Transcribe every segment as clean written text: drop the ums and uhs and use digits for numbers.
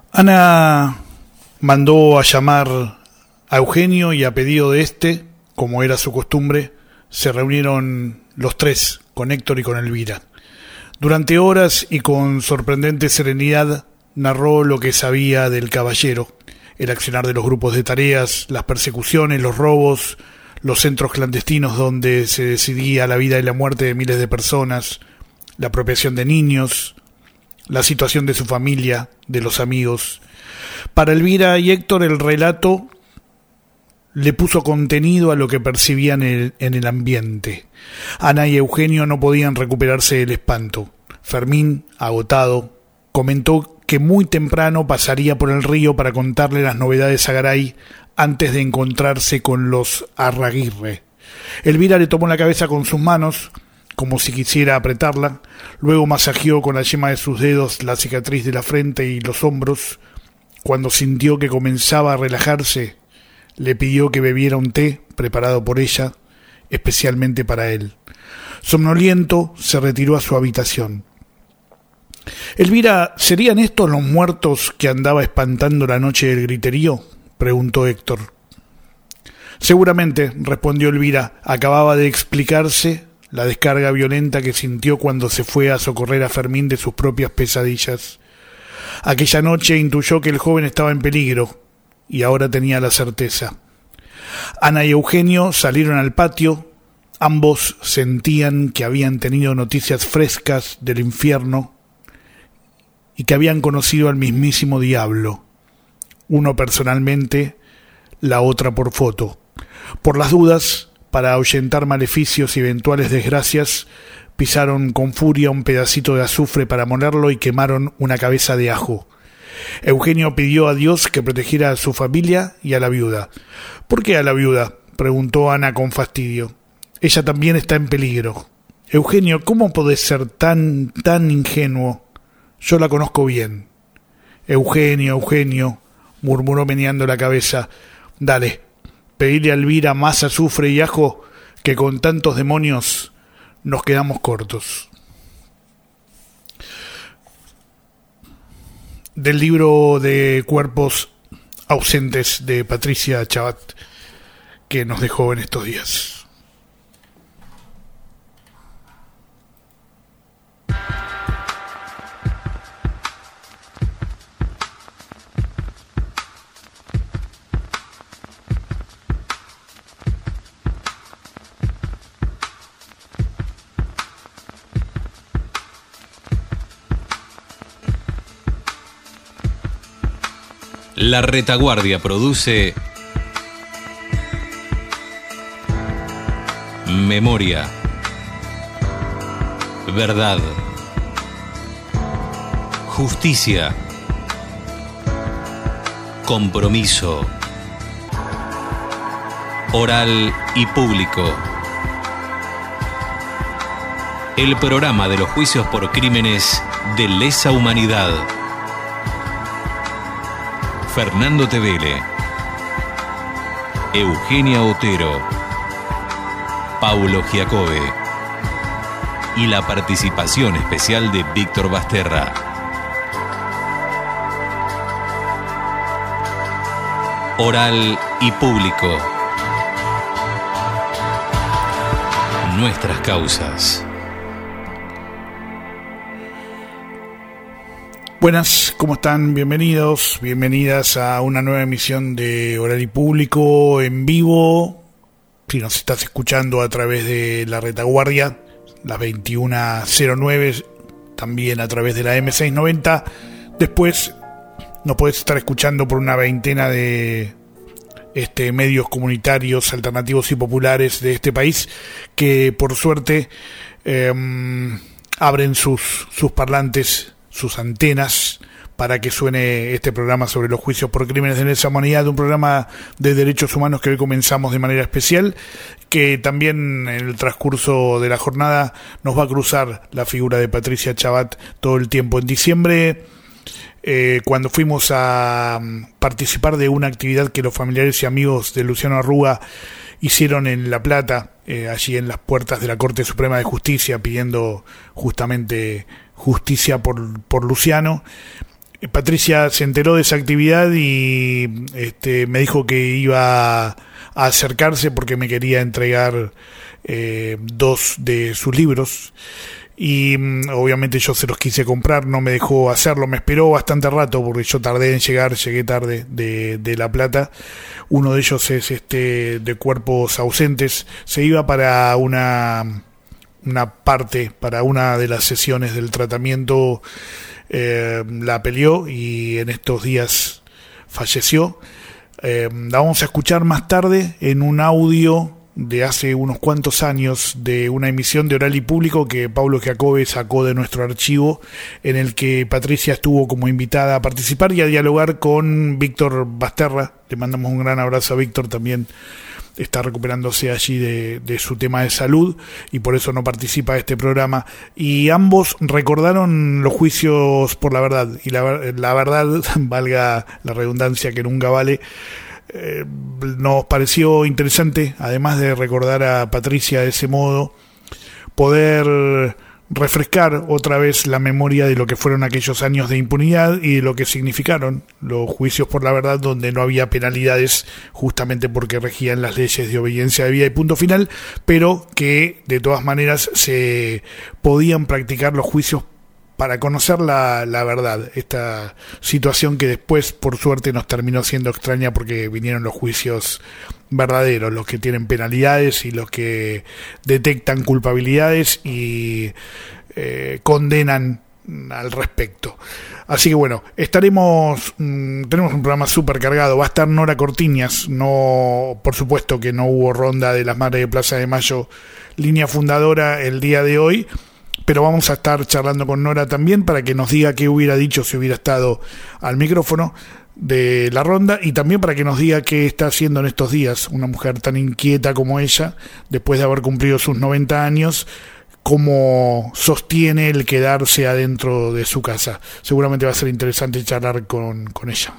Ana mandó a llamar a Eugenio y a pedido de este, como era su costumbre, se reunieron los tres, con Héctor y con Elvira. Durante horas y con sorprendente serenidad narró lo que sabía del caballero, el accionar de los grupos de tareas, las persecuciones, los robos, los centros clandestinos donde se decidía la vida y la muerte de miles de personas, la apropiación de niños, la situación de su familia, de los amigos. Para Elvira y Héctor el relato le puso contenido a lo que percibían en el ambiente. Ana y Eugenio no podían recuperarse del espanto. Fermín, agotado, comentó que muy temprano pasaría por el río para contarle las novedades a Garay antes de encontrarse con los Arraguirre. Elvira le tomó la cabeza con sus manos, como si quisiera apretarla, luego masajeó con la yema de sus dedos la cicatriz de la frente y los hombros. Cuando sintió que comenzaba a relajarse, le pidió que bebiera un té preparado por ella, especialmente para él. Somnoliento, se retiró a su habitación. Elvira, ¿serían estos los muertos que andaba espantando la noche del griterío?, preguntó Héctor. Seguramente, respondió Elvira. Acababa de explicarse la descarga violenta que sintió cuando se fue a socorrer a Fermín de sus propias pesadillas. Aquella noche intuyó que el joven estaba en peligro, y ahora tenía la certeza. Ana y Eugenio salieron al patio. Ambos sentían que habían tenido noticias frescas del infierno y que habían conocido al mismísimo diablo, uno personalmente, la otra por foto. Por las dudas, para ahuyentar maleficios y eventuales desgracias, pisaron con furia un pedacito de azufre para molerlo y quemaron una cabeza de ajo. Eugenio pidió a Dios que protegiera a su familia y a la viuda. ¿Por qué a la viuda?, preguntó Ana con fastidio. Ella también está en peligro. Eugenio, ¿cómo podés ser tan ingenuo? Yo la conozco bien. Eugenio, murmuró meneando la cabeza. Dale, pedile a Elvira más azufre y ajo, que con tantos demonios nos quedamos cortos. Del libro de Cuerpos ausentes de Patricia Chabat, que nos dejó en estos días. La Retaguardia produce Memoria, Verdad, Justicia, Compromiso, Oral y Público. El programa de los juicios por crímenes de lesa humanidad. Fernando Tevele, Eugenia Otero, Paulo Giacobbe y la participación especial de Víctor Basterra. Oral y Público. Nuestras causas. Buenas, ¿cómo están? Bienvenidos, bienvenidas a una nueva emisión de Oral y Público en vivo. Si nos estás escuchando a través de La Retaguardia, las 21:09, también a través de la M690. Después nos podés estar escuchando por una veintena de medios comunitarios, alternativos y populares de este país, que por suerte abren sus parlantes, sus antenas, para que suene este programa sobre los juicios por crímenes de lesa humanidad, un programa de derechos humanos que hoy comenzamos de manera especial, que también en el transcurso de la jornada nos va a cruzar la figura de Patricia Chabat todo el tiempo. En diciembre, cuando fuimos a participar de una actividad que los familiares y amigos de Luciano Arruga hicieron en La Plata, allí en las puertas de la Corte Suprema de Justicia, pidiendo justamente justicia por Luciano, Patricia se enteró de esa actividad y me dijo que iba a acercarse porque me quería entregar 2 de sus libros. Y obviamente yo se los quise comprar, no me dejó hacerlo, me esperó bastante rato porque yo tardé en llegar, llegué tarde de La Plata. Uno de ellos es de Cuerpos Ausentes, se iba para una parte, para una de las sesiones del tratamiento, la peleó y en estos días falleció. La vamos a escuchar más tarde en un audio de hace unos cuantos años de una emisión de Oral y Público que Pablo Giacobbe sacó de nuestro archivo, en el que Patricia estuvo como invitada a participar y a dialogar con Víctor Basterra. Le mandamos un gran abrazo a Víctor, también está recuperándose allí de su tema de salud y por eso no participa de este programa, y ambos recordaron los juicios por la verdad, y la verdad, valga la redundancia que nunca vale. Nos pareció interesante, además de recordar a Patricia de ese modo, poder refrescar otra vez la memoria de lo que fueron aquellos años de impunidad y de lo que significaron los juicios por la verdad, donde no había penalidades justamente porque regían las leyes de obediencia de vida y punto final, pero que de todas maneras se podían practicar los juicios para conocer la verdad. Esta situación que después, por suerte, nos terminó siendo extraña porque vinieron los juicios verdaderos, los que tienen penalidades y los que detectan culpabilidades y condenan al respecto. Así que bueno, tenemos un programa súper cargado. Va a estar Nora Cortiñas, no, por supuesto que no hubo ronda de las Madres de Plaza de Mayo, línea fundadora el día de hoy, pero vamos a estar charlando con Nora también para que nos diga qué hubiera dicho si hubiera estado al micrófono de la ronda, y también para que nos diga qué está haciendo en estos días una mujer tan inquieta como ella, después de haber cumplido sus 90 años, cómo sostiene el quedarse adentro de su casa. Seguramente va a ser interesante charlar con ella.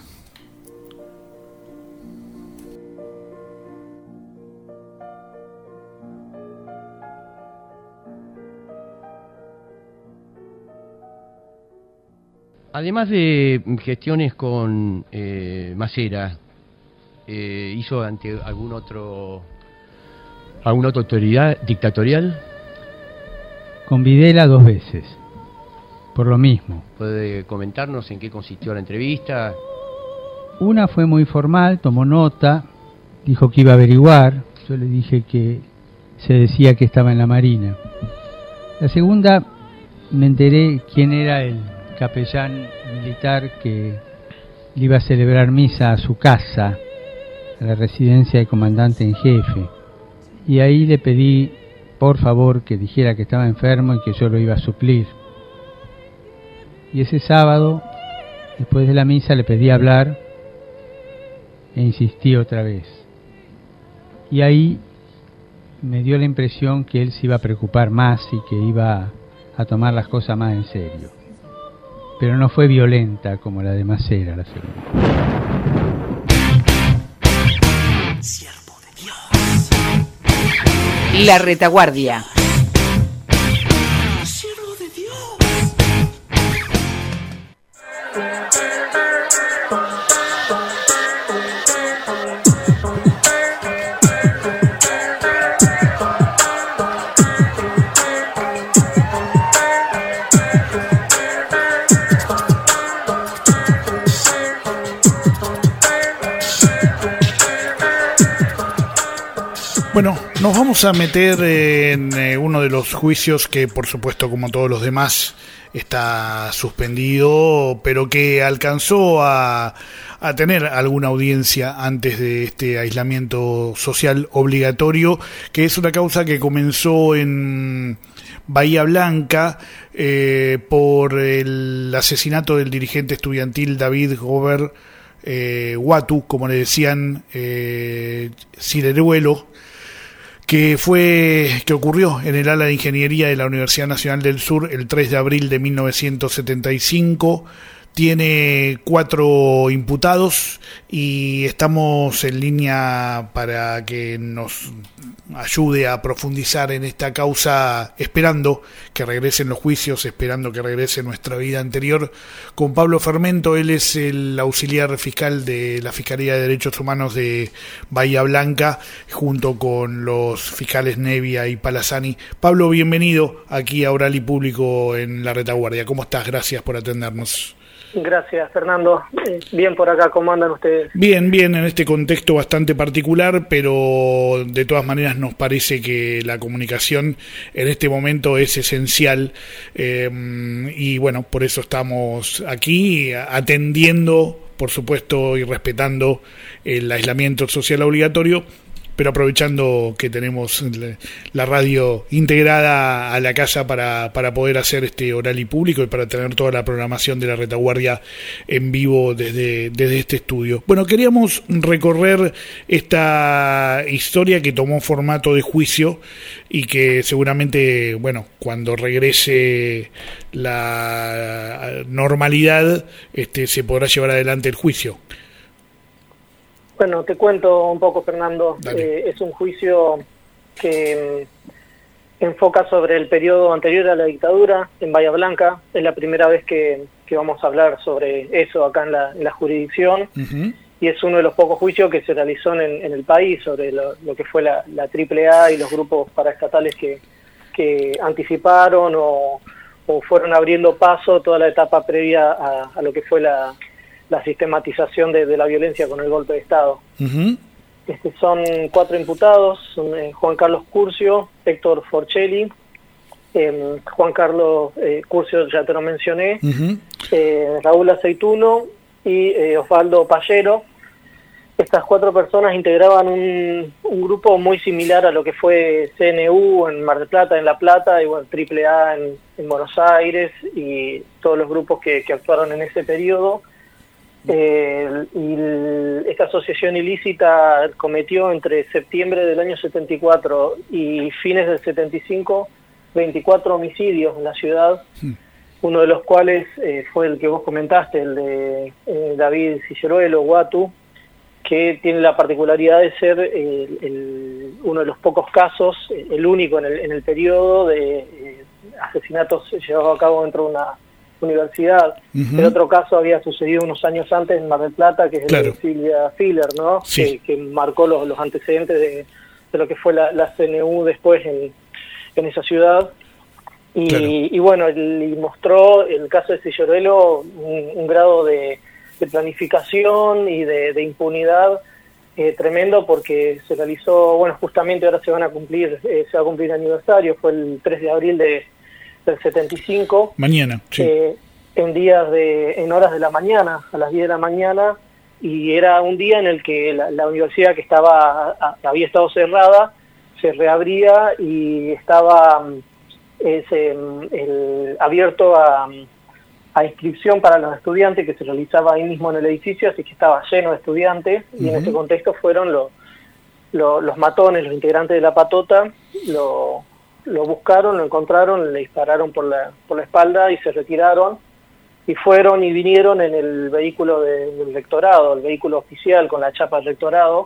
Además de gestiones con Macera, ¿hizo ante alguna otra autoridad dictatorial? Con Videla 2 veces, por lo mismo. ¿Puede comentarnos en qué consistió la entrevista? Una fue muy formal, tomó nota, dijo que iba a averiguar. Yo le dije que se decía que estaba en la Marina. La segunda, me enteré quién era el capellán militar que le iba a celebrar misa a su casa, a la residencia del comandante en jefe, y ahí le pedí por favor que dijera que estaba enfermo y que yo lo iba a suplir. Y ese sábado, después de la misa, le pedí hablar e insistí otra vez, y ahí me dio la impresión que él se iba a preocupar más y que iba a tomar las cosas más en serio. Pero no fue violenta como la de Macera, la segunda. Siervo de Dios. La retaguardia. Siervo de Dios. Bueno, nos vamos a meter en uno de los juicios que, por supuesto, como todos los demás, está suspendido, pero que alcanzó a tener alguna audiencia antes de este aislamiento social obligatorio, que es una causa que comenzó en Bahía Blanca por el asesinato del dirigente estudiantil David Gober Watu, como le decían, Cireruelo, que ocurrió en el ala de Ingeniería de la Universidad Nacional del Sur el 3 de abril de 1975, tiene 4 imputados y estamos en línea para que nos ayude a profundizar en esta causa, esperando que regresen los juicios, esperando que regrese nuestra vida anterior, con Pablo Fermento. Él es el auxiliar fiscal de la Fiscalía de Derechos Humanos de Bahía Blanca, junto con los fiscales Nevia y Palazani. Pablo, bienvenido aquí a Oral y Público en La Retaguardia. ¿Cómo estás? Gracias por atendernos. Gracias, Fernando. Bien por acá, ¿cómo andan ustedes? Bien, en este contexto bastante particular, pero de todas maneras nos parece que la comunicación en este momento es esencial, y bueno, por eso estamos aquí atendiendo, por supuesto, y respetando el aislamiento social obligatorio, pero aprovechando que tenemos la radio integrada a la casa para poder hacer este Oral y Público y para tener toda la programación de La Retaguardia en vivo desde este estudio. Bueno, queríamos recorrer esta historia que tomó formato de juicio y que seguramente, bueno, cuando regrese la normalidad, se podrá llevar adelante el juicio. Bueno, te cuento un poco, Fernando. Es un juicio que enfoca sobre el periodo anterior a la dictadura en Bahía Blanca. Es la primera vez que vamos a hablar sobre eso acá en la jurisdicción. Uh-huh. Y es uno de los pocos juicios que se realizó en el país sobre lo que fue la AAA y los grupos paraestatales que anticiparon o fueron abriendo paso toda la etapa previa a lo que fue la sistematización de la violencia con el golpe de Estado. Uh-huh. Son 4 imputados, Juan Carlos Curcio, Héctor Forcelli, Juan Carlos Curcio ya te lo mencioné, uh-huh. Raúl Aceituno y Osvaldo Pallero. Estas 4 personas integraban un grupo muy similar a lo que fue CNU en Mar del Plata, en La Plata, y bueno, AAA en Buenos Aires, y todos los grupos que actuaron en ese periodo. Esta asociación ilícita cometió entre septiembre del año 74 y fines del 75 24 homicidios en la ciudad, uno de los cuales fue el que vos comentaste, el de David Ciceruelo, Guatu, que tiene la particularidad de ser uno de los pocos casos, el único en el periodo de asesinatos llevados a cabo dentro de una universidad. Uh-huh. El otro caso había sucedido unos años antes en Mar del Plata, que es el de Silvia Filler, ¿no? Sí. Que marcó los antecedentes de lo que fue la CNU después en esa ciudad. Y bueno, y mostró el caso de Ciceruelo un grado de planificación y de impunidad tremendo, porque se realizó, bueno, justamente ahora se va a cumplir el aniversario, fue el 3 de abril del 75. Mañana, sí. En horas de la mañana, a las 10 de la mañana, y era un día en el que la universidad, que había estado cerrada, se reabría y estaba abierto a inscripción para los estudiantes, que se realizaba ahí mismo en el edificio, así que estaba lleno de estudiantes. Uh-huh. Y en ese contexto fueron los matones, los integrantes de la patota, lo buscaron, lo encontraron, le dispararon por la espalda y se retiraron, y fueron y vinieron en el vehículo del rectorado, el vehículo oficial con la chapa del rectorado.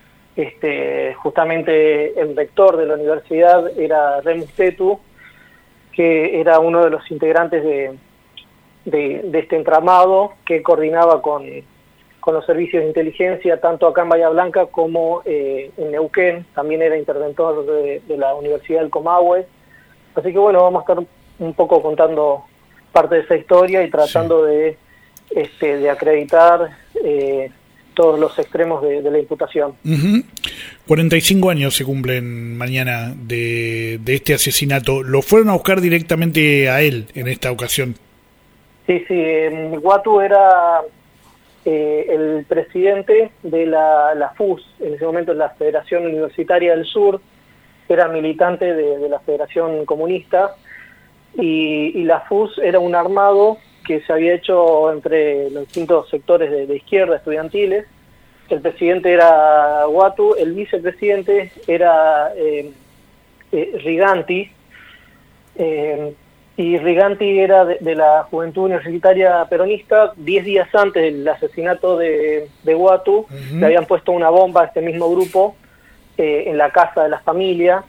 Justamente el rector de la universidad era Remus Tetu, que era uno de los integrantes de este entramado que coordinaba con los servicios de inteligencia, tanto acá en Bahía Blanca como en Neuquén. También era interventor de la Universidad del Comahue. Así que bueno, vamos a estar un poco contando parte de esa historia y tratando de acreditar todos los extremos de la imputación. Uh-huh. 45 años se cumplen mañana de este asesinato. ¿Lo fueron a buscar directamente a él en esta ocasión? Sí, Guatu era el presidente de la FUS, en ese momento la Federación Universitaria del Sur, era militante de la Federación Comunista, y la FUS era un armado que se había hecho entre los distintos sectores de izquierda estudiantiles. El presidente era Guatu, el vicepresidente era Riganti, y Riganti era de la Juventud Universitaria Peronista. 10 días antes del asesinato de Uatu, le habían puesto una bomba a este mismo grupo en la casa de la familia.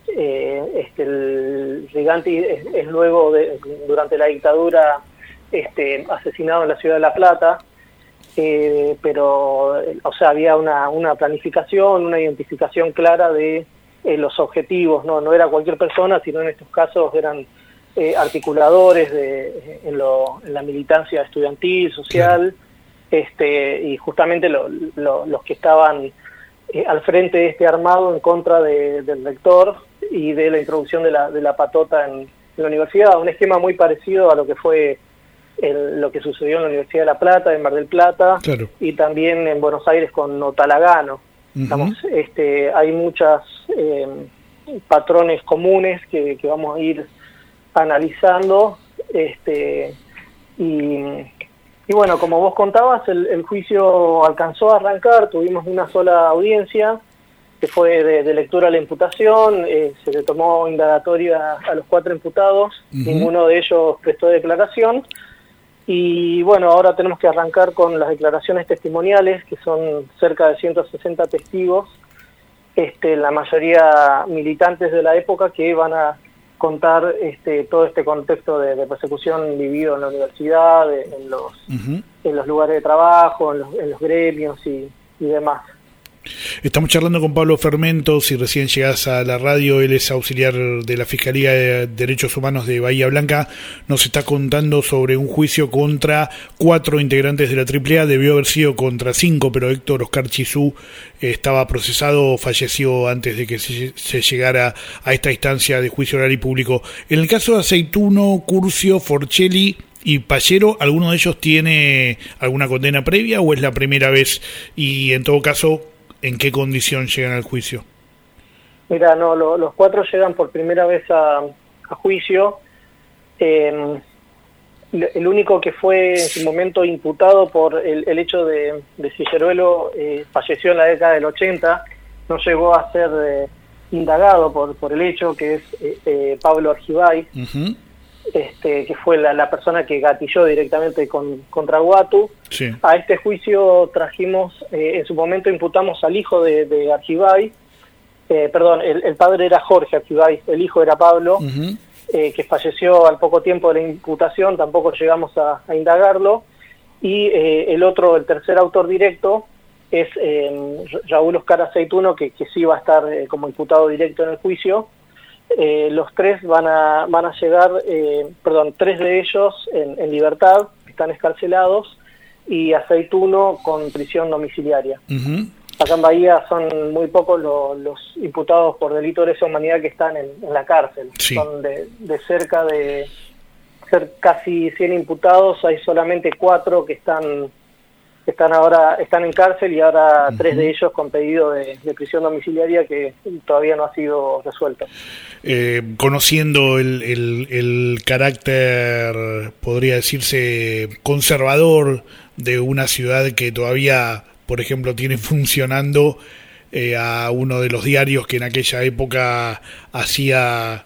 El Riganti es luego, durante la dictadura, asesinado en la ciudad de La Plata, pero había una planificación, una identificación clara de los objetivos. No era cualquier persona, sino en estos casos eran articuladores en la militancia estudiantil, social, y justamente los que estaban al frente de este armado en contra del rector y de la introducción de la patota en la universidad. Un esquema muy parecido a lo que fue lo que sucedió en la Universidad de La Plata, en Mar del Plata, claro, y también en Buenos Aires con Otalagano. Hay muchos patrones comunes que vamos a ir analizando, y bueno, como vos contabas, el juicio alcanzó a arrancar. Tuvimos una sola audiencia, que fue de lectura de la imputación. Se le tomó indagatoria a los 4 imputados, ninguno de ellos prestó declaración, y bueno, ahora tenemos que arrancar con las declaraciones testimoniales, que son cerca de 160 testigos, la mayoría militantes de la época, que van a contar todo este contexto de persecución vivido en la universidad, en los lugares de trabajo, en los gremios y demás. Estamos charlando con Pablo Fermento. Si recién llegás a la radio, él es auxiliar de la Fiscalía de Derechos Humanos de Bahía Blanca. Nos está contando sobre un juicio contra 4 integrantes de la AAA. Debió haber sido contra 5, pero Héctor Oscar Chizú estaba procesado, falleció antes de que se llegara a esta instancia de juicio oral y público. En el caso de Aceituno, Curcio, Forchelli y Pallero, ¿alguno de ellos tiene alguna condena previa o es la primera vez? Y en todo caso, ¿en qué condición llegan al juicio? Mira, los 4 llegan por primera vez a juicio. El único que fue en su momento imputado por el hecho de Cilleruelo falleció en la década del 80, no llegó a ser indagado por el hecho, que es Pablo Argibay, que fue la persona que gatilló directamente contra Uatu. Sí. A este juicio trajimos, en su momento imputamos al hijo de Argibay, el padre era Jorge Argibay, el hijo era Pablo, que falleció al poco tiempo de la imputación, tampoco llegamos a indagarlo, y el tercer autor directo es Raúl Oscar Aceituno, que sí va a estar como imputado directo en el juicio. Los 3 van a llegar, 3 de ellos en libertad, están escarcelados, y Aceituno con prisión domiciliaria. Acá en Bahía son muy pocos los imputados por delito de lesa humanidad que están en la cárcel. Sí. Son de cerca de ser casi 100 imputados, hay solamente 4 que están en cárcel, y ahora 3 de ellos con pedido de prisión domiciliaria que todavía no ha sido resuelto. Conociendo el carácter, podría decirse, conservador de una ciudad que todavía, por ejemplo, tiene funcionando a uno de los diarios que en aquella época hacía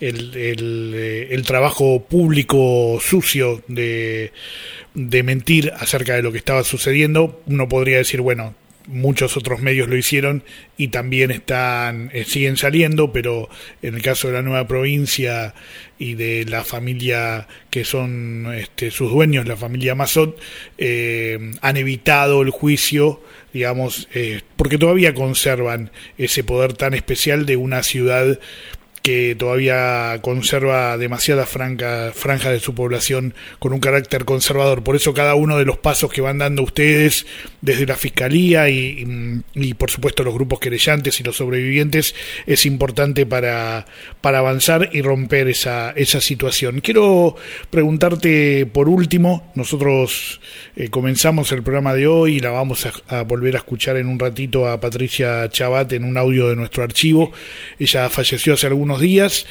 el trabajo público sucio de mentir acerca de lo que estaba sucediendo, uno podría decir, bueno, muchos otros medios lo hicieron y también siguen saliendo, pero en el caso de la Nueva Provincia y de la familia que son sus dueños, la familia Mazot, han evitado el juicio, digamos, porque todavía conservan ese poder tan especial de una ciudad que todavía conserva demasiada franja de su población con un carácter conservador. Por eso cada uno de los pasos que van dando ustedes desde la Fiscalía y por supuesto los grupos querellantes y los sobrevivientes es importante para avanzar y romper esa situación. Quiero preguntarte por último, nosotros comenzamos el programa de hoy y la vamos a volver a escuchar en un ratito a Patricia Chabat en un audio de nuestro archivo. Ella falleció hace algunos días,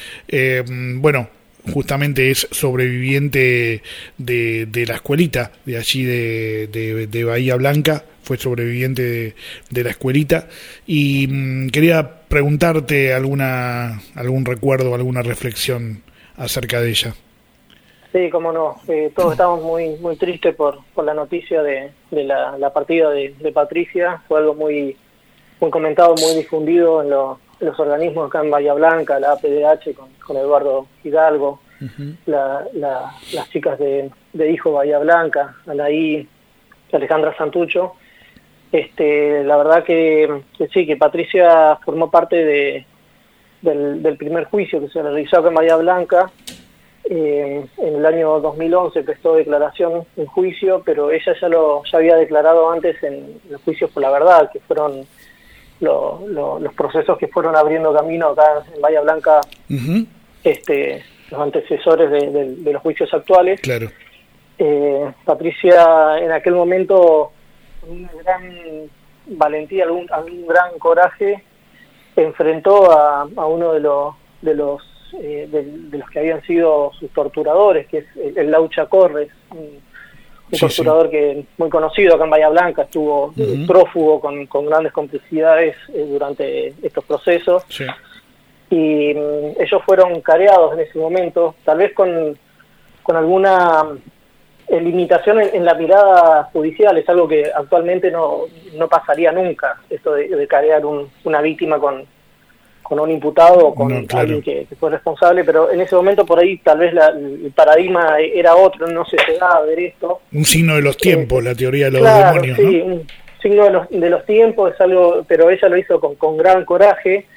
justamente es sobreviviente de la escuelita de allí de Bahía Blanca, fue sobreviviente de la escuelita, y quería preguntarte algún recuerdo, alguna reflexión acerca de ella. Sí, cómo no. Todos estamos muy tristes por la noticia de la partida de Patricia. Fue algo muy comentado, muy difundido en los organismos acá en Bahía Blanca, la APDH con Eduardo Hidalgo, las chicas de Hijo Bahía Blanca, Anaí, Alejandra Santucho. La verdad que sí, que Patricia formó parte del primer juicio que se realizó acá en Bahía Blanca. En el año 2011 prestó declaración en juicio, pero ella ya había declarado antes en los juicios por la verdad, que fueron los procesos que fueron abriendo camino acá en Bahía Blanca, los antecesores de los juicios actuales. Claro. Patricia en aquel momento, con una gran valentía, algún gran coraje, enfrentó a uno de los que habían sido sus torturadores, que es el Laucha Corres, un torturador que muy conocido acá en Bahía Blanca, estuvo prófugo con grandes complicidades durante estos procesos. Sí. Y ellos fueron careados en ese momento, tal vez con alguna limitación en la mirada judicial. Es algo que actualmente no pasaría nunca, esto de carear una víctima con un imputado o con alguien que fue responsable, pero en ese momento por ahí tal vez el paradigma era otro, no se llegaba a ver esto. Un signo de los tiempos, la teoría de los demonios, sí, ¿no? Un signo de los tiempos, es algo, pero ella lo hizo con gran coraje,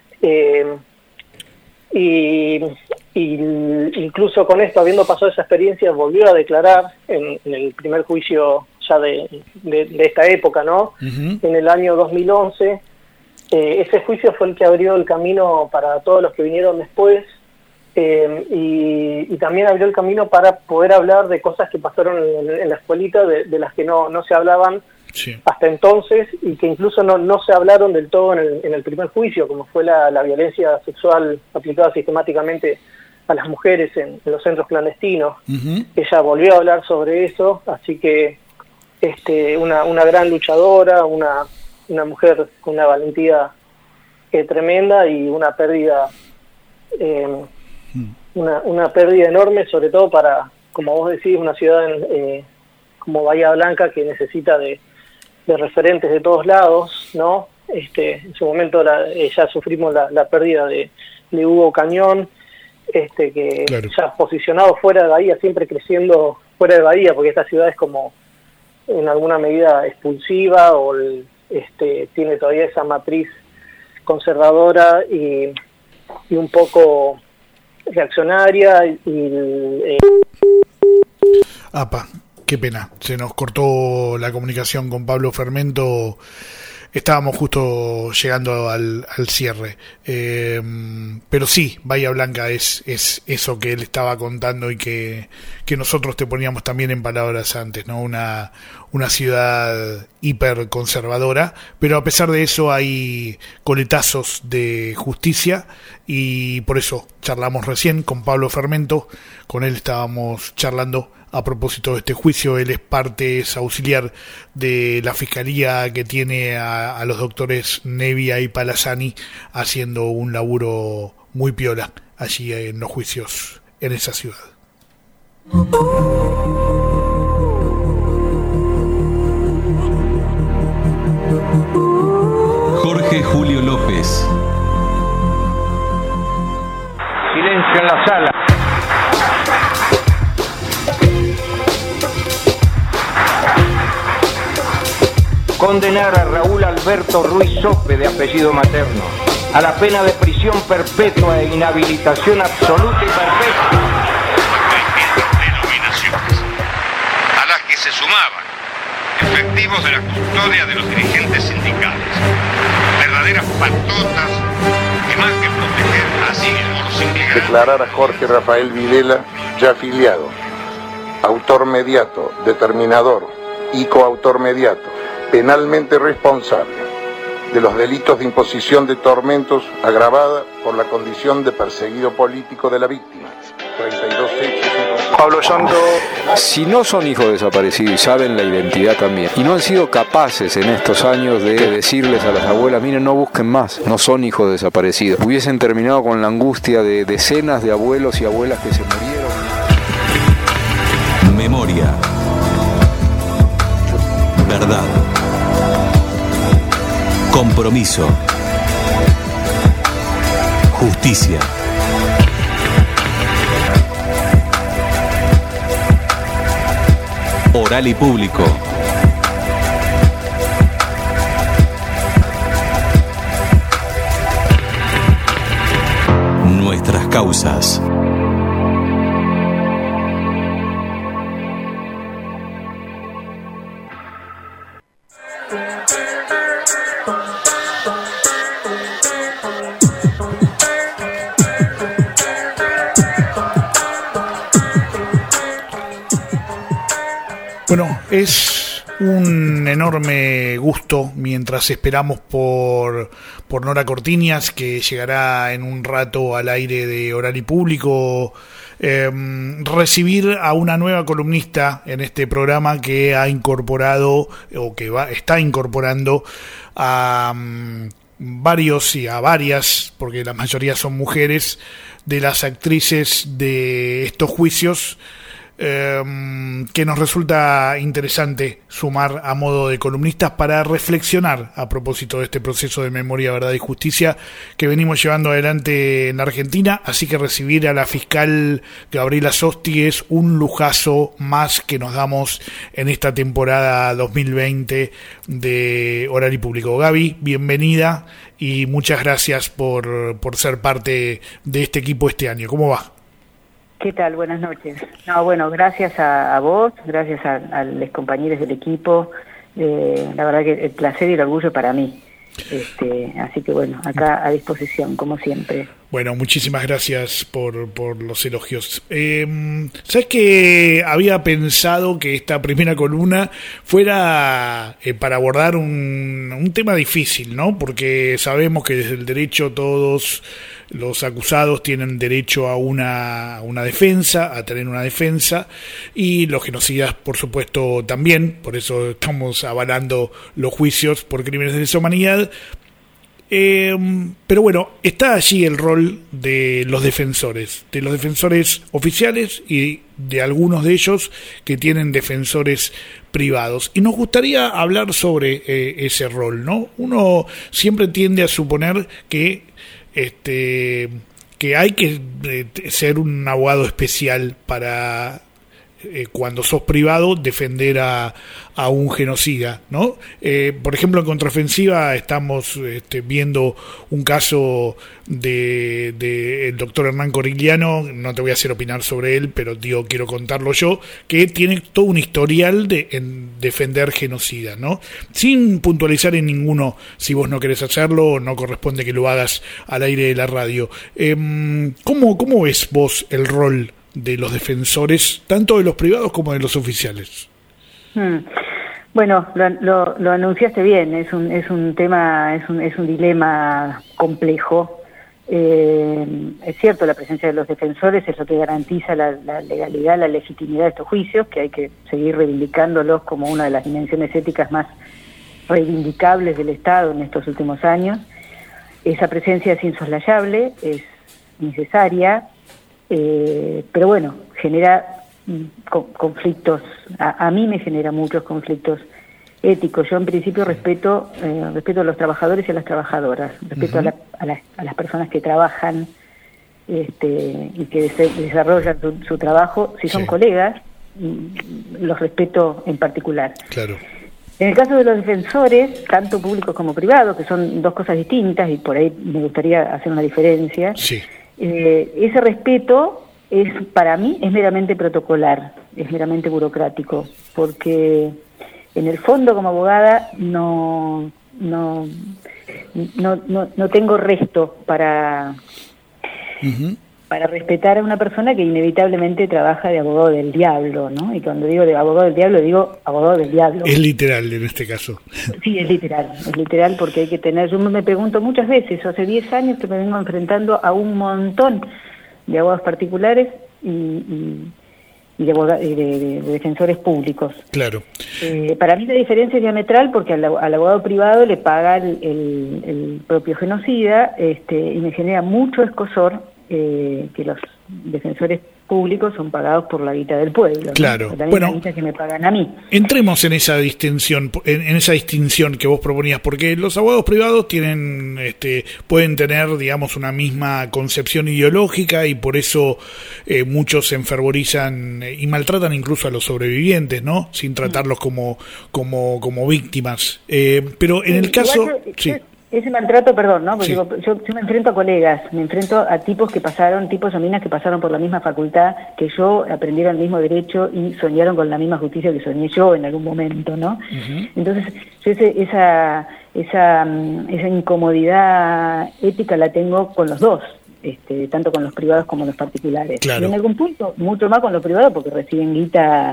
y incluso con esto, habiendo pasado esa experiencia, volvió a declarar en el primer juicio ya de esta época, ¿no? En el año 2011. Ese juicio fue el que abrió el camino para todos los que vinieron después, y también abrió el camino para poder hablar de cosas que pasaron en la escuelita, de las que no se hablaban hasta entonces, y que incluso no se hablaron del todo en el primer juicio, como fue la violencia sexual aplicada sistemáticamente a las mujeres en los centros clandestinos. Ella volvió a hablar sobre eso, así que una gran luchadora, una mujer con una valentía tremenda, y una pérdida una pérdida enorme, sobre todo para, como vos decís, una ciudad como Bahía Blanca, que necesita de referentes de todos lados, ¿no? En su momento ya sufrimos la pérdida de Hugo Cañón, que ya posicionado fuera de Bahía, siempre creciendo fuera de Bahía, porque esta ciudad es como en alguna medida expulsiva, o tiene todavía esa matriz conservadora y un poco reaccionaria. Apa, qué pena, se nos cortó la comunicación con Pablo Fermento. Estábamos justo llegando al cierre, pero sí, Bahía Blanca es eso que él estaba contando y que nosotros te poníamos también en palabras antes, ¿no? Una ciudad hiper conservadora, pero a pesar de eso hay coletazos de justicia, y por eso charlamos recién con Pablo Fermento. Con él estábamos charlando a propósito de este juicio. Él es auxiliar de la fiscalía, que tiene a los doctores Nevia y Palazani haciendo un laburo muy piola allí en los juicios en esa ciudad. Jorge Julio López. Silencio en la sala. Condenar a Raúl Alberto Ruiz Sope, de apellido materno, a la pena de prisión perpetua e inhabilitación absoluta y perpetua. Denominaciones a las que se sumaban efectivos de la custodia de los dirigentes sindicales, verdaderas patotas que más que proteger hacían por sindical. Declarar a Jorge Rafael Videla ya afiliado, autor mediato, determinador y coautor mediato, penalmente responsable de los delitos de imposición de tormentos agravada por la condición de perseguido político de la víctima. 32 hechos. Pablo Santo. Si no son hijos desaparecidos y saben la identidad también, y no han sido capaces en estos años de decirles a las abuelas, miren, no busquen más, no son hijos desaparecidos, hubiesen terminado con la angustia de decenas de abuelos y abuelas que se murieron. Verdad. Compromiso. Justicia. Oral y público. Nuestras causas. Bueno, es un enorme gusto mientras esperamos por Nora Cortiñas, que llegará en un rato al aire de Oral y Público, recibir a una nueva columnista en este programa que ha incorporado o que está incorporando a varios y a varias, porque la mayoría son mujeres, de las actrices de estos juicios, que nos resulta interesante sumar a modo de columnistas para reflexionar a propósito de este proceso de memoria, verdad y justicia que venimos llevando adelante en la Argentina. Así que recibir a la fiscal Gabriela Sosti es un lujazo más que nos damos en esta temporada 2020 de Oral y Público. Gaby, bienvenida y muchas gracias por ser parte de este equipo este año. ¿Cómo va? ¿Qué tal? Buenas noches. No, bueno, gracias a vos, gracias a los compañeros del equipo. La verdad que el placer y el orgullo para mí. Así que bueno, acá a disposición, como siempre. Bueno, muchísimas gracias por los elogios. ¿Sabes que había pensado que esta primera columna fuera para abordar un tema difícil, ¿no? Porque sabemos que desde el derecho todos los acusados tienen derecho a una defensa, a tener una defensa, y los genocidas, por supuesto, también. Por eso estamos avalando los juicios por crímenes de lesa humanidad. Pero bueno, está allí el rol de los defensores oficiales y de algunos de ellos que tienen defensores privados. Y nos gustaría hablar sobre ese rol, ¿no? Uno siempre tiende a suponer que hay que ser un abogado especial para cuando sos privado defender a un genocida, ¿no? Por ejemplo, en Contraofensiva estamos viendo un caso de el doctor Hernán Corigliano. No te voy a hacer opinar sobre él, pero quiero contarlo yo, que tiene todo un historial en defender genocidas, ¿no? Sin puntualizar en ninguno, si vos no querés hacerlo, no corresponde que lo hagas al aire de la radio. ¿Cómo ves vos el rol de los defensores, tanto de los privados como de los oficiales? Bueno, lo anunciaste bien, es un tema, es un dilema complejo. Es cierto, la presencia de los defensores es lo que garantiza la legalidad, la legitimidad de estos juicios, que hay que seguir reivindicándolos como una de las dimensiones éticas más reivindicables del Estado en estos últimos años. Esa presencia es insoslayable, es necesaria, pero bueno, genera conflictos, a mí me genera muchos conflictos éticos. Yo en principio respeto a los trabajadores y a las trabajadoras, respeto a las personas que trabajan y que desarrollan su trabajo. Si son colegas, los respeto en particular. Claro. En el caso de los defensores, tanto públicos como privados, que son dos cosas distintas y por ahí me gustaría hacer una diferencia, ese respeto para mí es meramente protocolar, es meramente burocrático, porque en el fondo como abogada no tengo resto para respetar a una persona que inevitablemente trabaja de abogado del diablo, ¿no? Y cuando digo de abogado del diablo, digo abogado del diablo. Es literal en este caso. Sí, es literal porque hay que tener, yo me pregunto muchas veces, hace 10 años que me vengo enfrentando a un montón de abogados particulares y de defensores públicos. Claro. Para mí la diferencia es diametral porque al abogado privado le paga el propio genocida y me genera mucho escozor que los defensores públicos son pagados por la guita del pueblo. Claro. ¿No? También Bueno, la guita que me pagan a mí. entremos en esa distinción, en esa distinción que vos proponías, porque los abogados privados tienen, pueden tener, digamos, una misma concepción ideológica y por eso muchos se enfervorizan y maltratan incluso a los sobrevivientes, ¿no? Sin tratarlos como víctimas. Pero en el caso, sí. Ese maltrato, perdón, ¿no? Porque Sí. digo, yo me enfrento a colegas, me enfrento a tipos o minas que pasaron por la misma facultad que yo, aprendieron el mismo derecho y soñaron con la misma justicia que soñé yo en algún momento, ¿no? Uh-huh. Entonces, yo esa incomodidad ética la tengo con los dos, tanto con los privados como los particulares. Claro. Y en algún punto, mucho más con los privados porque reciben guita,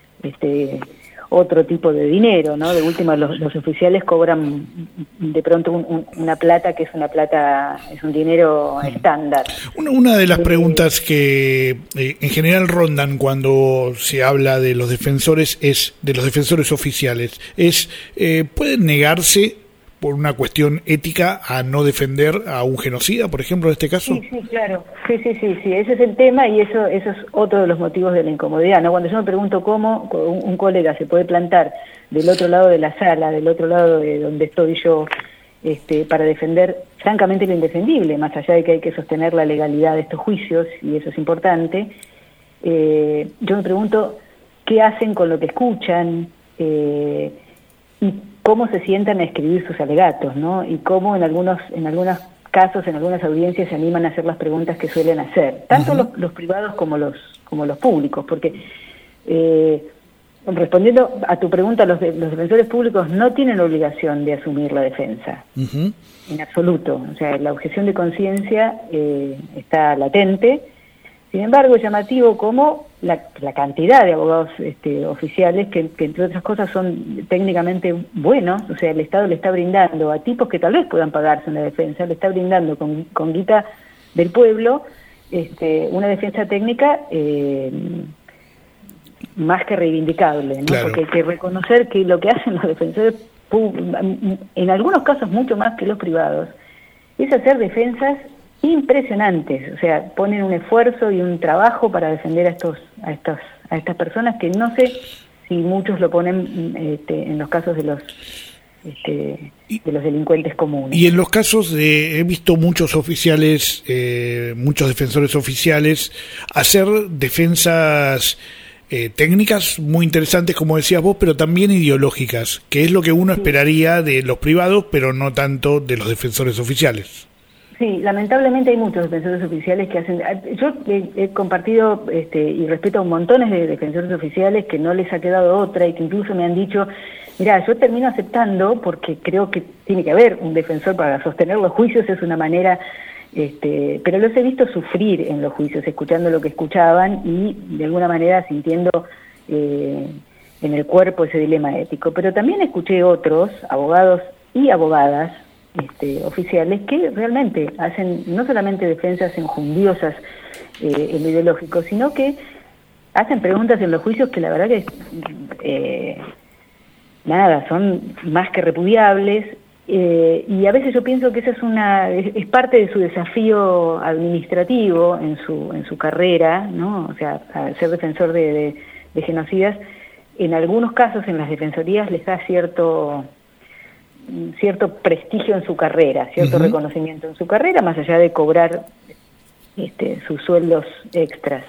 otro tipo de dinero, ¿no? De última, los oficiales cobran de pronto una plata que es un dinero estándar. Una de las preguntas que en general rondan cuando se habla de los defensores oficiales es ¿pueden negarse por una cuestión ética a no defender a un genocida, por ejemplo, en este caso? Sí, claro. Sí, ese es el tema y eso es otro de los motivos de la incomodidad, ¿no? Cuando yo me pregunto cómo un colega se puede plantar del otro lado de la sala, del otro lado de donde estoy yo, para defender francamente lo indefendible, más allá de que hay que sostener la legalidad de estos juicios, y eso es importante, yo me pregunto qué hacen con lo que escuchan, y cómo se sientan a escribir sus alegatos, ¿no? Y cómo en algunos casos, en algunas audiencias se animan a hacer las preguntas que suelen hacer, tanto uh-huh. los privados como los públicos, porque respondiendo a tu pregunta, los defensores públicos no tienen obligación de asumir la defensa, uh-huh. en absoluto. O sea, la objeción de conciencia está latente. Sin embargo, es llamativo como la cantidad de abogados oficiales que entre otras cosas son técnicamente buenos, o sea, el Estado le está brindando a tipos que tal vez puedan pagarse una defensa, le está brindando con guita del pueblo una defensa técnica más que reivindicable, ¿no? Claro. Porque hay que reconocer que lo que hacen los defensores en algunos casos mucho más que los privados, es hacer defensas impresionantes, o sea, ponen un esfuerzo y un trabajo para defender a estas personas que no sé si muchos lo ponen en los casos de los delincuentes comunes. Y en los casos he visto muchos oficiales, muchos defensores oficiales hacer defensas técnicas muy interesantes, como decías vos, pero también ideológicas, que es lo que uno esperaría de los privados, pero no tanto de los defensores oficiales. Sí, lamentablemente hay muchos defensores oficiales que hacen... Yo he compartido y respeto a un montón de defensores oficiales que no les ha quedado otra y que incluso me han dicho, mirá, yo termino aceptando porque creo que tiene que haber un defensor para sostener los juicios, es una manera... pero los he visto sufrir en los juicios, escuchando lo que escuchaban y de alguna manera sintiendo en el cuerpo ese dilema ético. Pero también escuché otros, abogados y abogadas, oficiales que realmente hacen no solamente defensas enjundiosas en lo ideológico, sino que hacen preguntas en los juicios que la verdad que son más que repudiables, y a veces yo pienso que esa es parte de su desafío administrativo en su carrera, ¿no? O sea, al ser defensor de genocidas, en algunos casos en las defensorías les da cierto prestigio en su carrera, cierto uh-huh. reconocimiento en su carrera, más allá de cobrar sus sueldos extras.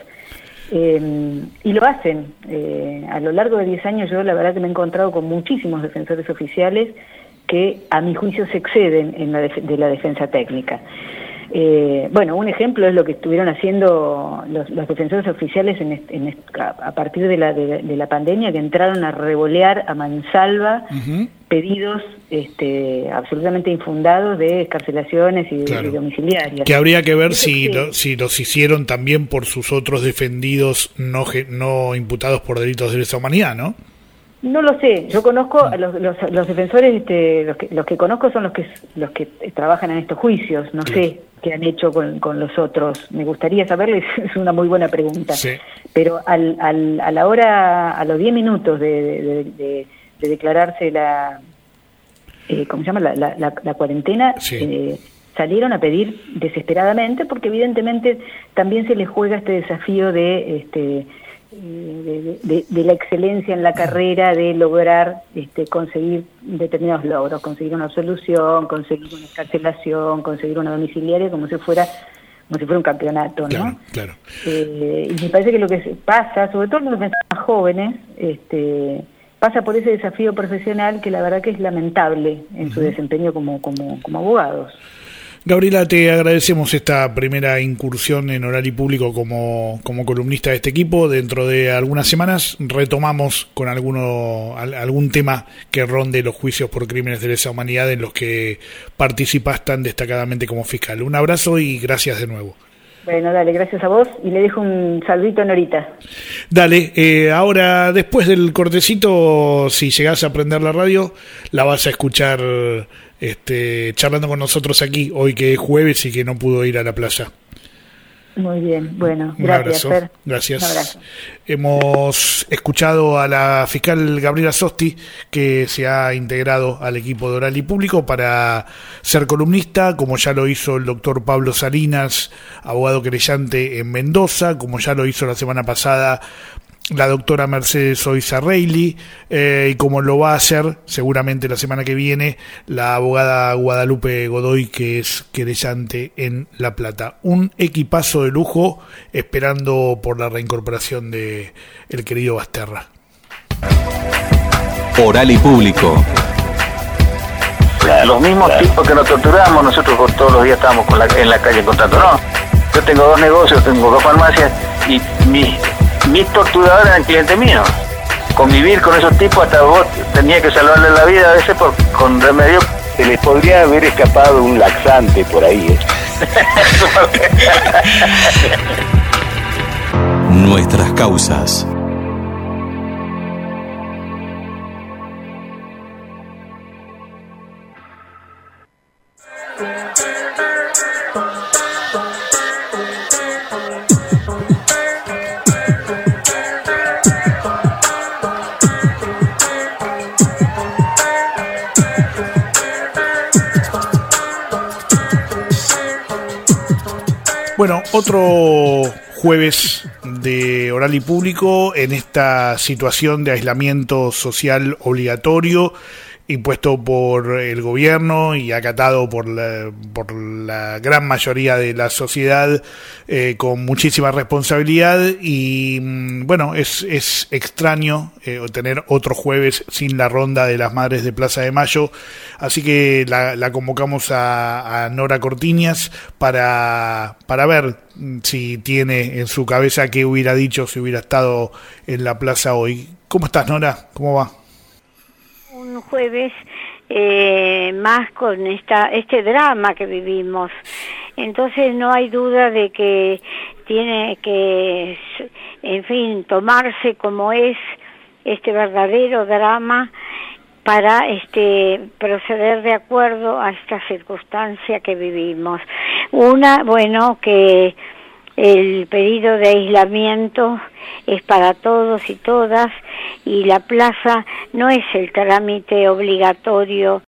Y lo hacen. A lo largo de 10 años yo la verdad que me he encontrado con muchísimos defensores oficiales que a mi juicio se exceden de la defensa técnica. Un ejemplo es lo que estuvieron haciendo los defensores oficiales a partir de la pandemia, que entraron a revolear a mansalva uh-huh. pedidos absolutamente infundados de excarcelaciones y claro. de domiciliarias. Que habría que ver si los hicieron también por sus otros defendidos no imputados por delitos de lesa humanidad, ¿no? No lo sé, yo conozco a los defensores, los que conozco son los que trabajan en estos juicios, no sé qué han hecho con los otros, me gustaría saberles, es una muy buena pregunta, sí. Pero a la hora, a los 10 minutos de declararse la ¿cómo se llama? La cuarentena, sí. salieron a pedir desesperadamente, porque evidentemente también se les juega este desafío de la excelencia en la carrera, de lograr conseguir determinados logros, conseguir una absolución, conseguir una excarcelación, conseguir una domiciliaria, como si fuera un campeonato, ¿no? Claro. Y me parece que lo que pasa, sobre todo los más jóvenes, pasa por ese desafío profesional que la verdad que es lamentable en su desempeño como abogados. Gabriela, te agradecemos esta primera incursión en Oral y Público como columnista de este equipo. Dentro de algunas semanas retomamos con algún tema que ronde los juicios por crímenes de lesa humanidad en los que participas tan destacadamente como fiscal. Un abrazo y gracias de nuevo. Bueno, dale, gracias a vos y le dejo un saludito a Norita. Dale, ahora después del cortecito, si llegás a prender la radio, la vas a escuchar charlando con nosotros aquí, hoy que es jueves y que no pudo ir a la playa. Muy bien, bueno, gracias, Fer. Gracias. Un abrazo. Hemos escuchado a la fiscal Gabriela Sosti, que se ha integrado al equipo de Oral y Público para ser columnista, como ya lo hizo el doctor Pablo Salinas, abogado querellante en Mendoza, como ya lo hizo la semana pasada la doctora Mercedes Oiza Reilly, y como lo va a hacer seguramente la semana que viene la abogada Guadalupe Godoy, que es querellante en La Plata. Un equipazo de lujo esperando por la reincorporación de el querido Basterra. Oral y Público. Los mismos tipos que nos torturamos, nosotros todos los días estamos en la calle contando, no. Yo tengo 2 negocios, tengo 2 farmacias y mis torturadores eran clientes míos. Convivir con esos tipos, hasta vos tenías que salvarle la vida a veces con remedio. Se les podría haber escapado un laxante por ahí, Nuestras causas. Bueno, otro jueves de Oral y Público en esta situación de aislamiento social obligatorio impuesto por el gobierno y acatado por la gran mayoría de la sociedad, con muchísima responsabilidad. Y bueno, es extraño tener otro jueves sin la ronda de las Madres de Plaza de Mayo, así que la convocamos a Nora Cortiñas para ver si tiene en su cabeza qué hubiera dicho si hubiera estado en la plaza hoy. ¿Cómo estás, Nora? ¿Cómo va? Un jueves más con este drama que vivimos. Entonces no hay duda de que tiene que, en fin, tomarse como es este verdadero drama para proceder de acuerdo a esta circunstancia que vivimos. Una, bueno, que el pedido de aislamiento es para todos y todas, y la plaza no es el trámite obligatorio.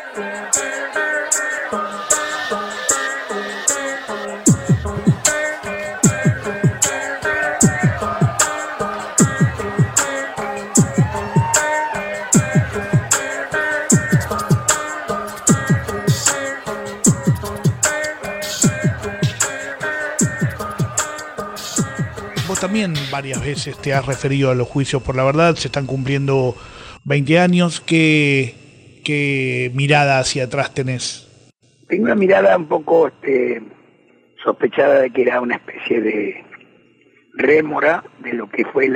Vos también varias veces te has referido a los juicios por la verdad, se están cumpliendo 20 años, ¿qué mirada hacia atrás tenés? Tengo una mirada un poco sospechada de que era una especie de rémora de lo que fue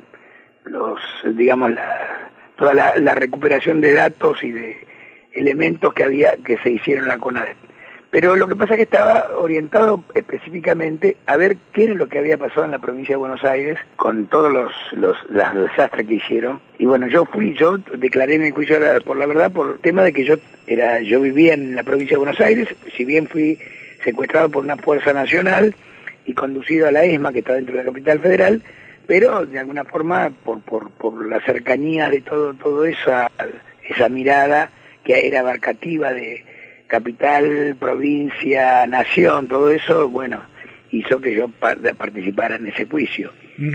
toda la recuperación de datos y de elementos que se hicieron en la CONADEP. Pero lo que pasa es que estaba orientado específicamente a ver qué era lo que había pasado en la provincia de Buenos Aires con todos los desastres que hicieron. Y bueno, yo declaré mi juicio por la verdad por el tema de que yo vivía en la provincia de Buenos Aires, si bien fui secuestrado por una fuerza nacional y conducido a la ESMA, que está dentro de la capital federal, pero de alguna forma por la cercanía de todo esa mirada que era abarcativa de capital, provincia, nación, todo eso, bueno, hizo que yo participara en ese juicio.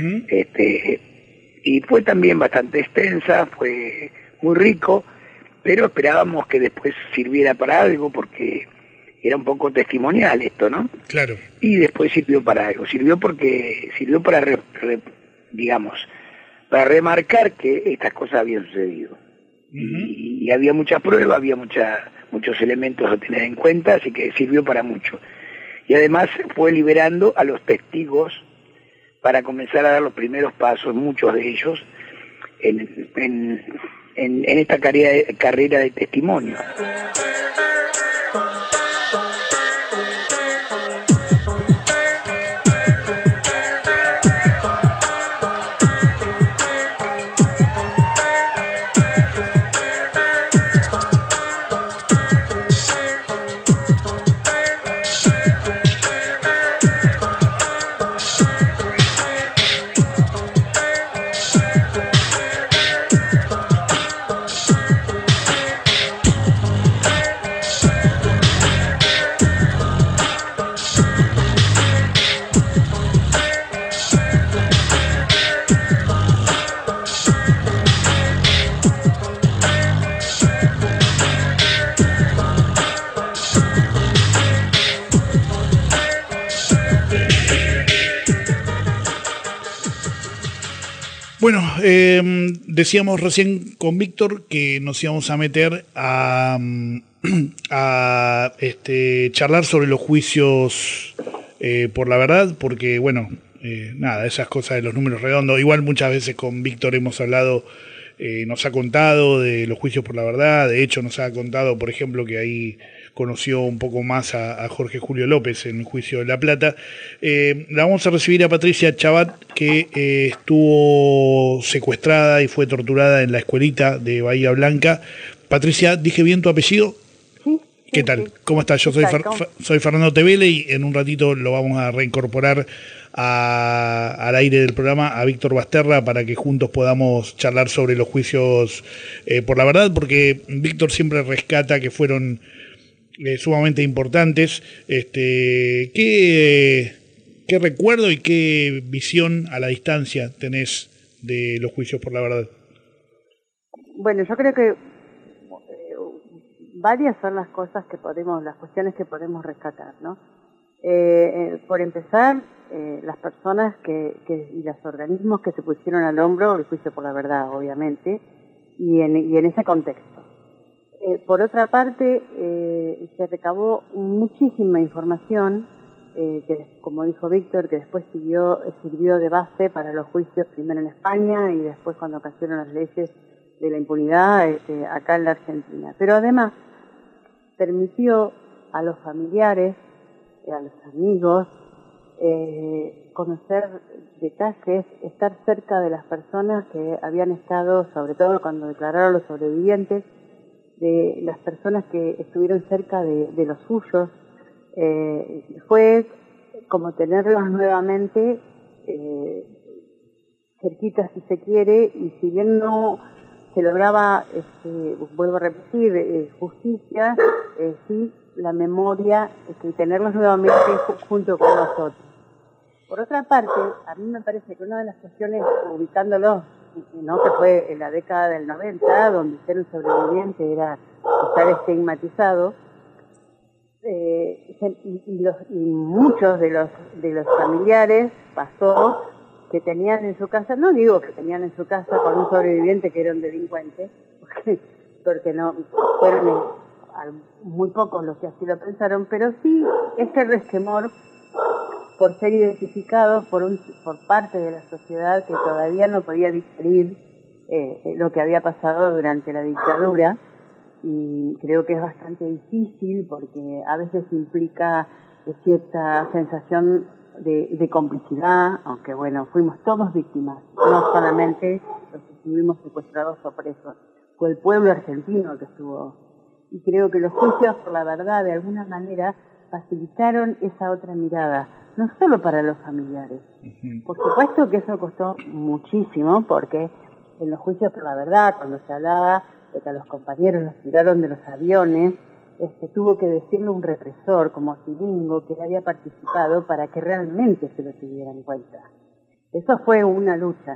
Y fue también bastante extensa, fue muy rico, pero esperábamos que después sirviera para algo, porque era un poco testimonial esto, ¿no? Claro. Y después sirvió para algo, sirvió para digamos, para remarcar que estas cosas habían sucedido. Y había mucha prueba, había muchos elementos a tener en cuenta, así que sirvió para mucho. Y además fue liberando a los testigos para comenzar a dar los primeros pasos, muchos de ellos, en esta carrera de testimonio. Bueno, decíamos recién con Víctor que nos íbamos a meter a charlar sobre los juicios por la verdad, porque bueno, nada, esas cosas de los números redondos, igual muchas veces con Víctor hemos hablado, nos ha contado de los juicios por la verdad, de hecho nos ha contado, por ejemplo, que ahí conoció un poco más a Jorge Julio López en el juicio de La Plata. La vamos a recibir a Patricia Chabat, que estuvo secuestrada y fue torturada en la escuelita de Bahía Blanca. Patricia, ¿dije bien tu apellido? Sí. ¿Qué tal? Sí. ¿Cómo estás? Yo soy Fernando Tevele y en un ratito lo vamos a reincorporar al aire del programa a Víctor Basterra para que juntos podamos charlar sobre los juicios por la verdad, porque Víctor siempre rescata que fueron sumamente importantes. ¿Qué recuerdo y qué visión a la distancia tenés de los juicios por la verdad? Bueno, yo creo que varias son las cosas las cuestiones que podemos rescatar, ¿no? Por empezar, las personas y los organismos que se pusieron al hombro el juicio por la verdad, obviamente, y en ese contexto. Por otra parte, se recabó muchísima información que, como dijo Víctor, que después sirvió de base para los juicios, primero en España y después cuando cayeron las leyes de la impunidad acá en la Argentina. Pero además permitió a los familiares, a los amigos, conocer detalles, estar cerca de las personas que habían estado, sobre todo cuando declararon los sobrevivientes, de las personas que estuvieron cerca de los suyos. Fue como tenerlos nuevamente cerquita, si se quiere, y si bien no se lograba, vuelvo a repetir, justicia, sí la memoria, tenerlos nuevamente junto con nosotros. Por otra parte, a mí me parece que una de las cuestiones, ubicándolos, ¿no?, que fue en la década del 90, donde ser un sobreviviente era estar estigmatizado, y muchos de los familiares pasó que tenían en su casa, no digo que tenían en su casa con un sobreviviente que era un delincuente, porque no fueron muy pocos los que así lo pensaron, pero sí este resquemor por ser identificados por parte de la sociedad que todavía no podía digerir lo que había pasado durante la dictadura, y creo que es bastante difícil porque a veces implica cierta sensación de complicidad, aunque bueno, fuimos todos víctimas, no solamente los que estuvimos secuestrados o presos, fue el pueblo argentino que estuvo, y creo que los juicios por la verdad de alguna manera facilitaron esa otra mirada, no solo para los familiares. Por supuesto que eso costó muchísimo, porque en los juicios por la verdad, cuando se hablaba de que a los compañeros los tiraron de los aviones, tuvo que decirle a un represor como Silingo que él había participado para que realmente se lo tuviera en cuenta. Eso fue una lucha,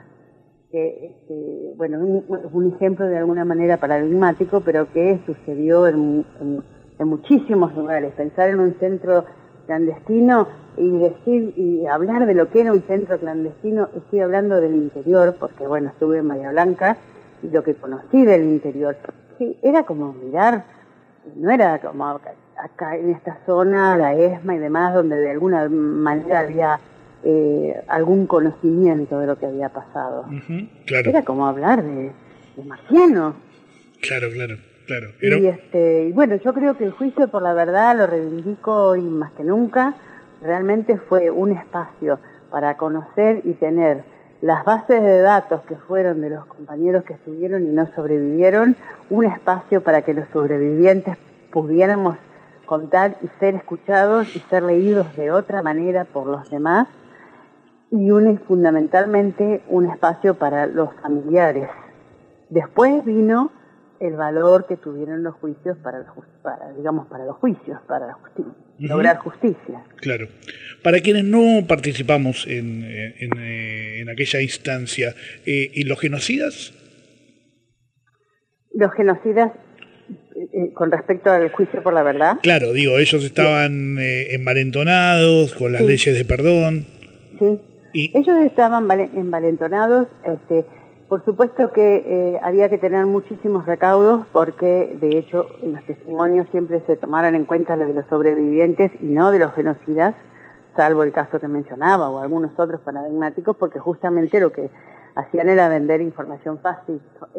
un ejemplo de alguna manera paradigmático, pero que sucedió en muchísimos lugares. Pensar en un centro clandestino y hablar de lo que era un centro clandestino, estoy hablando del interior, porque bueno, estuve en Bahía Blanca y lo que conocí del interior, sí, era como mirar, no era como acá en esta zona, la ESMA y demás, donde de alguna manera había algún conocimiento de lo que había pasado. Claro. Era como hablar de marcianos. Claro. Y bueno, yo creo que el juicio por la verdad, lo reivindico hoy más que nunca, realmente fue un espacio para conocer y tener las bases de datos que fueron de los compañeros que estuvieron y no sobrevivieron, un espacio para que los sobrevivientes pudiéramos contar y ser escuchados y ser leídos de otra manera por los demás, y fundamentalmente un espacio para los familiares. Después vino el valor que tuvieron los juicios para los juicios, para lograr justicia. Claro. Para quienes no participamos en aquella instancia, ¿y los genocidas? Los genocidas, con respecto al juicio por la verdad. Claro, digo, ellos estaban envalentonados con las leyes de perdón. Sí. Ellos estaban envalentonados. Por supuesto que había que tener muchísimos recaudos, porque de hecho en los testimonios siempre se tomaran en cuenta los de los sobrevivientes y no de los genocidas, salvo el caso que mencionaba o algunos otros paradigmáticos, porque justamente lo que hacían era vender información fácil,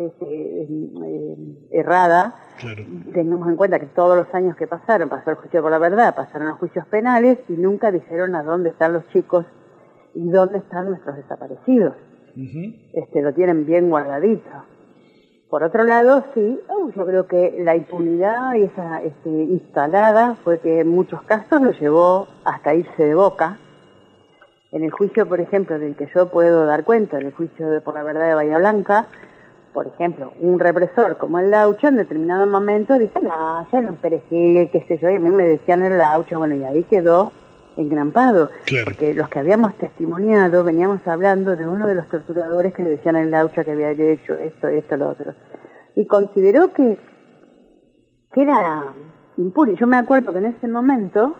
errada. Claro. Tengamos en cuenta que todos los años que pasaron, pasó el juicio por la verdad, pasaron los juicios penales y nunca dijeron a dónde están los chicos y dónde están nuestros desaparecidos. Lo tienen bien guardadito. Por otro lado, sí, yo creo que la impunidad instalada fue que en muchos casos lo llevó hasta irse de boca. En el juicio, por ejemplo, del que yo puedo dar cuenta, en el juicio por la verdad de Bahía Blanca, por ejemplo, un represor como el Laucha en determinado momento dice, no, ya no perejil, qué sé yo, y a mí me decían el Laucha, bueno, y ahí quedó engrampado, claro. Porque los que habíamos testimoniado veníamos hablando de uno de los torturadores que le decían al Laucha que había hecho esto, lo otro, y consideró que era impune. Yo me acuerdo que en ese momento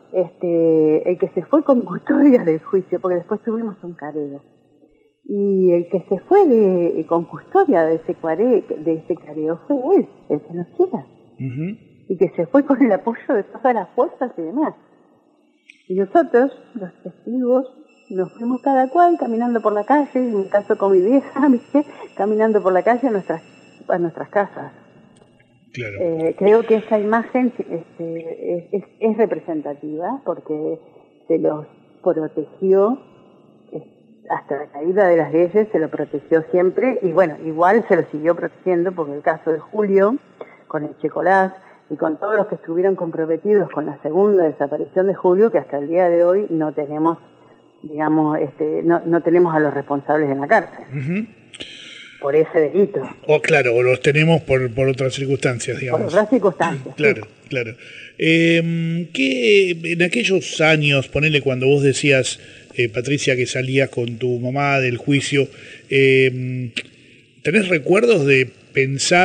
el que se fue con custodia del juicio, porque después tuvimos un careo, y el que se fue con custodia de ese careo fue él, el genocida, y que se fue con el apoyo de todas las fuerzas y demás. Y nosotros, los testigos, nos fuimos cada cual caminando por la calle, en mi caso con mi vieja, ¿viste? Caminando por la calle a nuestras casas. Claro. Creo que esa imagen es representativa, porque se los protegió hasta la caída de las leyes, se lo protegió siempre, y bueno, igual se lo siguió protegiendo, porque el caso de Julio, con el Checolás, y con todos los que estuvieron comprometidos con la segunda desaparición de Julio, que hasta el día de hoy no tenemos, digamos, no tenemos a los responsables en la cárcel por ese delito. Claro, o los tenemos por otras circunstancias, digamos. Por otras circunstancias. Claro, sí. Claro. ¿Qué en aquellos años, ponele cuando vos decías, Patricia, que salías con tu mamá del juicio, ¿tenés recuerdos de pensar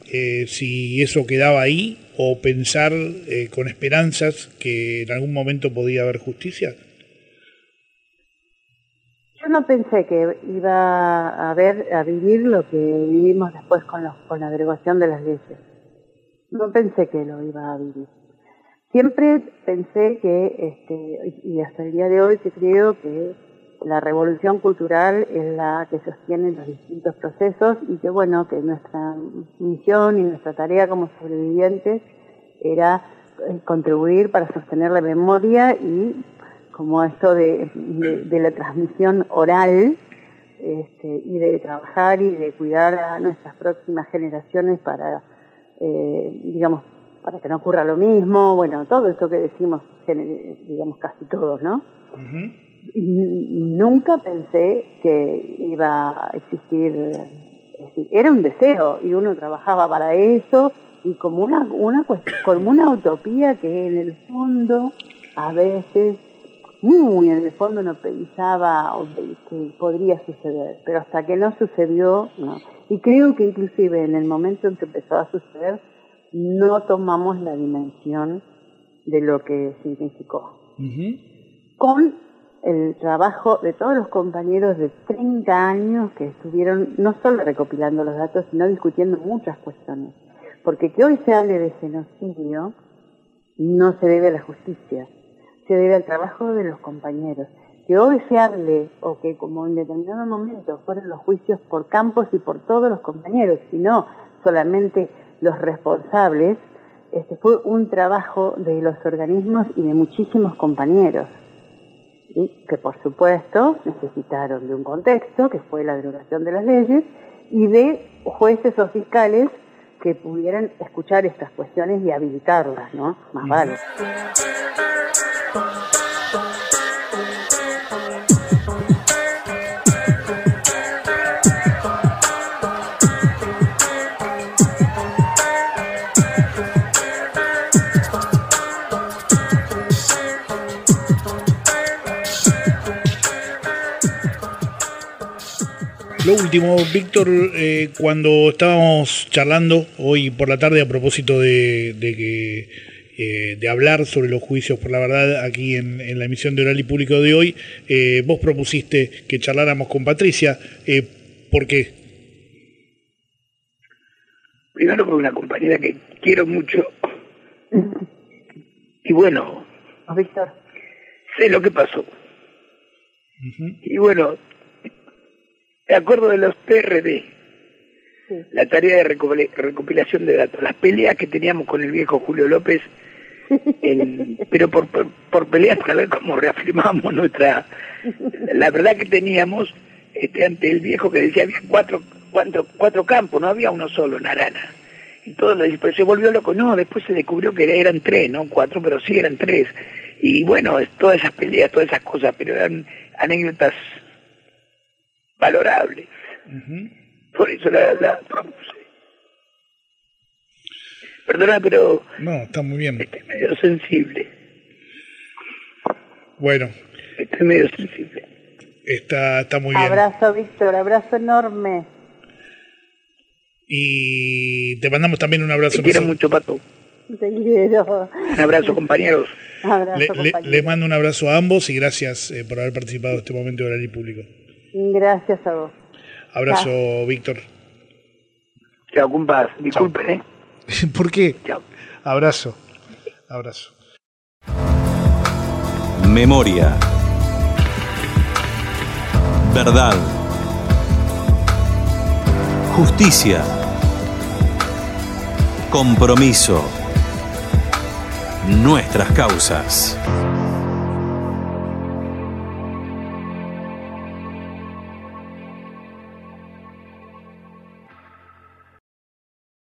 si eso quedaba ahí, o pensar con esperanzas que en algún momento podía haber justicia? Yo no pensé que iba a vivir lo que vivimos después con la derogación de las leyes. No pensé que lo iba a vivir. Siempre pensé que, y hasta el día de hoy sí creo que la revolución cultural es la que sostiene los distintos procesos, y que bueno, que nuestra misión y nuestra tarea como sobrevivientes era contribuir para sostener la memoria y como esto de la transmisión oral, y de trabajar y de cuidar a nuestras próximas generaciones para, digamos, para que no ocurra lo mismo, bueno, todo esto que decimos, digamos, casi todos, ¿no? Nunca pensé que iba a existir, es decir, era un deseo y uno trabajaba para eso y como una utopía que en el fondo, a veces, muy en el fondo no pensaba que podría suceder, pero hasta que no sucedió, no. Y creo que inclusive en el momento en que empezó a suceder, no tomamos la dimensión de lo que significó. Con el trabajo de todos los compañeros de 30 años que estuvieron no solo recopilando los datos, sino discutiendo muchas cuestiones. Porque que hoy se hable de genocidio no se debe a la justicia, se debe al trabajo de los compañeros. Que hoy se hable, o que como en determinado momento fueron los juicios por campos y por todos los compañeros, y no solamente los responsables, fue un trabajo de los organismos y de muchísimos compañeros, ¿sí? Que por supuesto necesitaron de un contexto, que fue la derogación de las leyes, y de jueces o fiscales que pudieran escuchar estas cuestiones y habilitarlas, ¿no? Más vale. Lo último, Víctor, cuando estábamos charlando hoy por la tarde a propósito de hablar sobre los juicios por la verdad aquí en la emisión de Oral y Público de hoy, vos propusiste que charláramos con Patricia. ¿Por qué? Primero por una compañera que quiero mucho. Y bueno, Víctor, sé lo que pasó. Y bueno, me acuerdo de los PRD, la tarea de recopilación de datos, las peleas que teníamos con el viejo Julio López, pero por peleas para ver cómo reafirmamos la verdad que teníamos ante el viejo, que decía había cuatro campos, no había uno solo en Arana. Y todo pero se volvió loco, no, después se descubrió que eran 3, no 4, pero sí eran 3. Y bueno, todas esas peleas, todas esas cosas, pero eran anécdotas valorables. Por eso la propuse. Perdona, pero no, está muy bien. Estoy medio sensible. Bueno. Estoy medio sensible. Está muy bien. Abrazo, Víctor, abrazo enorme. Y te mandamos también un abrazo. Te quiero mucho, Pato. Te quiero. Un abrazo, compañeros. Les mando un abrazo a ambos y gracias por haber participado en este momento de Oral y Público. Gracias a vos. Abrazo, Chao. Víctor. Chao, compas. Disculpen, ¿eh? ¿Por qué? Chao. Abrazo. Memoria. Verdad. Justicia. Compromiso. Nuestras causas.